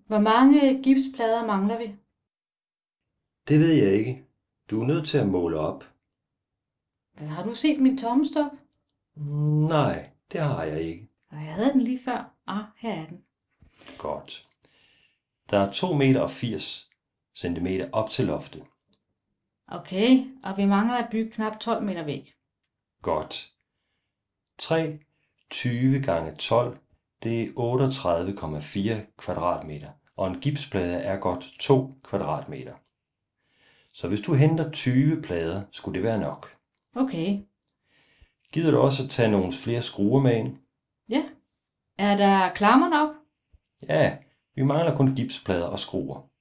Hvor mange gipsplader mangler vi? Det ved jeg ikke. Du er nødt til at måle op. Har du set min tommestok? Nej, det har jeg ikke. Jeg havde den lige før. Her er den. Godt. Der er 2,80 meter op til loftet. Okay, og vi mangler at bygge knap 12 meter væg. Godt. 3 20 gange 12, det er 38,4 kvadratmeter, og en gipsplade er godt 2 kvadratmeter. Så hvis du henter 20 plader, skulle det være nok. Okay, Gider du også at tage nogle flere skruer med ind? ja. Er der klammer nok? Ja, vi mangler kun gipsplader og skruer.